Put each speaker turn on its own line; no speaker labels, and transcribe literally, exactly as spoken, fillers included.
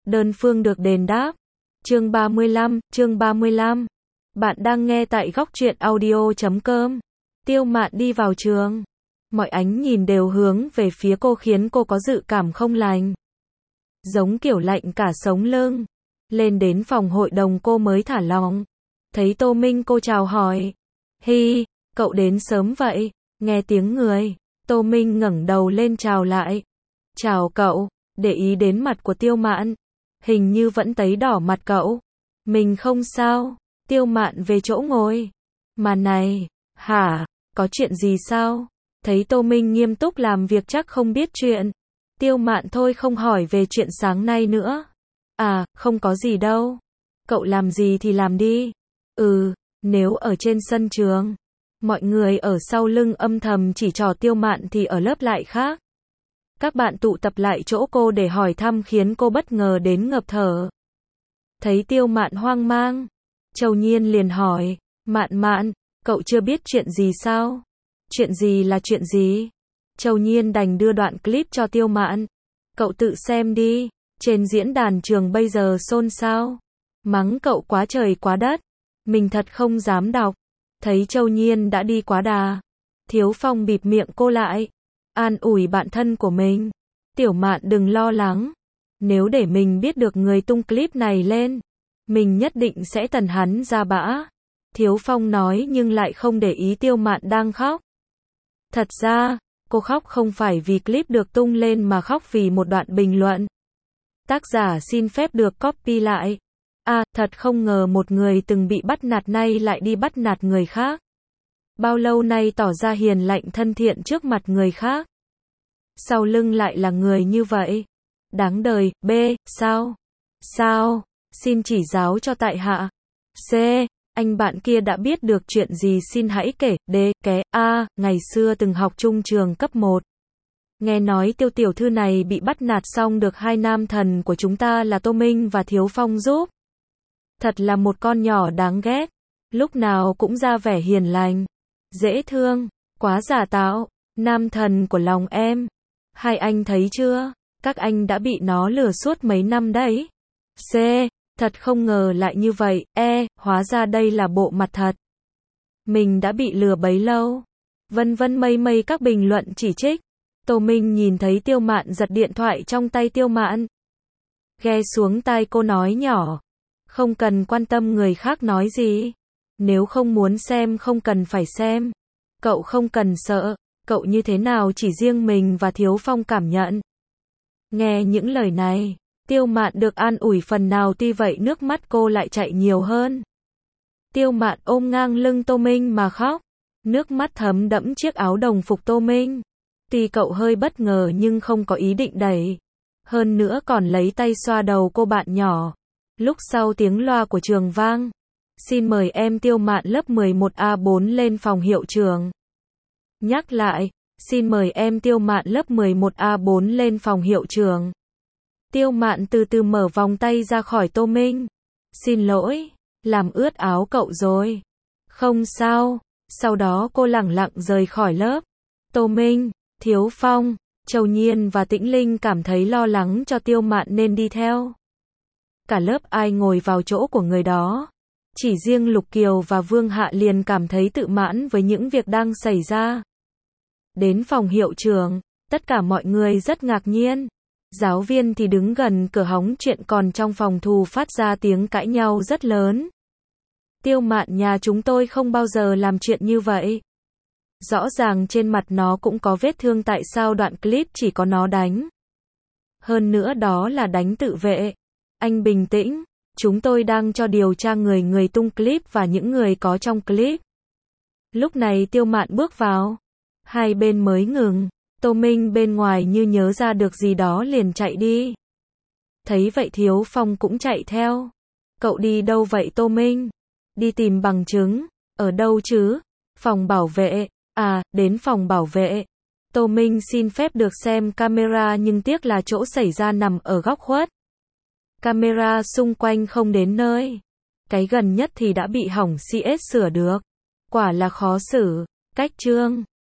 đơn phương được đền đáp. Chương ba mươi lăm, chương ba mươi lăm. Bạn đang nghe tại góc truyện audio chấm com. Tiêu Mạn đi vào trường. Mọi ánh nhìn đều hướng về phía cô khiến cô có dự cảm không lành. Giống kiểu lạnh cả sống lưng. Lên đến phòng hội đồng cô mới thả lỏng. Thấy Tô Minh cô chào hỏi. Hi, cậu đến sớm vậy. Nghe tiếng người, Tô Minh ngẩng đầu lên chào lại. Chào cậu, để ý đến mặt của Tiêu Mạn. Hình như vẫn tấy đỏ mặt cậu. Mình không sao. Tiêu Mạn về chỗ ngồi. Mà này, hả, có chuyện gì sao? Thấy Tô Minh nghiêm túc làm việc chắc không biết chuyện. Tiêu Mạn thôi không hỏi về chuyện sáng nay nữa. À, không có gì đâu. Cậu làm gì thì làm đi. Ừ, nếu ở trên sân trường, mọi người ở sau lưng âm thầm chỉ trỏ Tiêu Mạn thì ở lớp lại khác. Các bạn tụ tập lại chỗ cô để hỏi thăm khiến cô bất ngờ đến ngập thở. Thấy Tiêu Mạn hoang mang, Châu Nhiên liền hỏi, Mạn Mạn, cậu chưa biết chuyện gì sao? Chuyện gì là chuyện gì? Châu Nhiên đành đưa đoạn clip cho Tiêu Mạn. Cậu tự xem đi, trên diễn đàn trường bây giờ xôn xao. Mắng cậu quá trời quá đất. Mình thật không dám đọc. Thấy Châu Nhiên đã đi quá đà. Thiếu Phong bịt miệng cô lại. An ủi bạn thân của mình. Tiểu Mạn đừng lo lắng. Nếu để mình biết được người tung clip này lên, mình nhất định sẽ tần hắn ra bã. Thiếu Phong nói nhưng lại không để ý Tiêu Mạn đang khóc. Thật ra, cô khóc không phải vì clip được tung lên mà khóc vì một đoạn bình luận. Tác giả xin phép được copy lại. À, thật không ngờ một người từng bị bắt nạt nay lại đi bắt nạt người khác. Bao lâu nay tỏ ra hiền lành thân thiện trước mặt người khác. Sau lưng lại là người như vậy. Đáng đời. B. Sao? Sao? Xin chỉ giáo cho tại hạ. C. Anh bạn kia đã biết được chuyện gì xin hãy kể. D. Ké. A. Ngày xưa từng học chung trường cấp một. Nghe nói Tiêu tiểu thư này bị bắt nạt xong được hai nam thần của chúng ta là Tô Minh và Thiếu Phong giúp. Thật là một con nhỏ đáng ghét. Lúc nào cũng ra vẻ hiền lành. Dễ thương. Quá giả tạo. Nam thần của lòng em. Hai anh thấy chưa? Các anh đã bị nó lừa suốt mấy năm đấy. C. Thật không ngờ lại như vậy. E. Hóa ra đây là bộ mặt thật. Mình đã bị lừa bấy lâu. Vân vân mây mây các bình luận chỉ trích. Tô Minh nhìn thấy Tiêu Mạn giật điện thoại trong tay Tiêu Mạn. Ghe xuống tai cô nói nhỏ. Không cần quan tâm người khác nói gì. Nếu không muốn xem không cần phải xem. Cậu không cần sợ. Cậu như thế nào chỉ riêng mình và Thiếu Phong cảm nhận. Nghe những lời này, Tiêu Mạn được an ủi phần nào, tuy vậy nước mắt cô lại chạy nhiều hơn. Tiêu Mạn ôm ngang lưng Tô Minh mà khóc. Nước mắt thấm đẫm chiếc áo đồng phục Tô Minh. Tuy cậu hơi bất ngờ nhưng không có ý định đẩy. Hơn nữa còn lấy tay xoa đầu cô bạn nhỏ. Lúc sau tiếng loa của trường vang. Xin mời em Tiêu Mạn lớp mười một A bốn lên phòng hiệu trưởng. Nhắc lại, xin mời em Tiêu Mạn lớp mười một A bốn lên phòng hiệu trưởng. Tiêu Mạn từ từ mở vòng tay ra khỏi Tô Minh. Xin lỗi, làm ướt áo cậu rồi. Không sao. Sau đó cô lẳng lặng rời khỏi lớp. Tô Minh, Thiếu Phong, Châu Nhiên và Tĩnh Linh cảm thấy lo lắng cho Tiêu Mạn nên đi theo. Cả lớp ai ngồi vào chỗ của người đó. Chỉ riêng Lục Kiều và Vương Hạ liền cảm thấy tự mãn với những việc đang xảy ra. Đến phòng hiệu trưởng, tất cả mọi người rất ngạc nhiên. Giáo viên thì đứng gần cửa hóng chuyện, còn trong phòng thù phát ra tiếng cãi nhau rất lớn. Tiêu Mạn nhà chúng tôi không bao giờ làm chuyện như vậy. Rõ ràng trên mặt nó cũng có vết thương, tại sao đoạn clip chỉ có nó đánh? Hơn nữa đó là đánh tự vệ. Anh bình tĩnh, chúng tôi đang cho điều tra người người tung clip và những người có trong clip. Lúc này Tiêu Mạn bước vào. Hai bên mới ngừng. Tô Minh bên ngoài như nhớ ra được gì đó liền chạy đi. Thấy vậy Thiếu Phong cũng chạy theo. Cậu đi đâu vậy Tô Minh? Đi tìm bằng chứng. Ở đâu chứ? Phòng bảo vệ. À, đến phòng bảo vệ. Tô Minh xin phép được xem camera nhưng tiếc là chỗ xảy ra nằm ở góc khuất. Camera xung quanh không đến nơi. Cái gần nhất thì đã bị hỏng xê ét sửa được. Quả là khó xử. Cách chương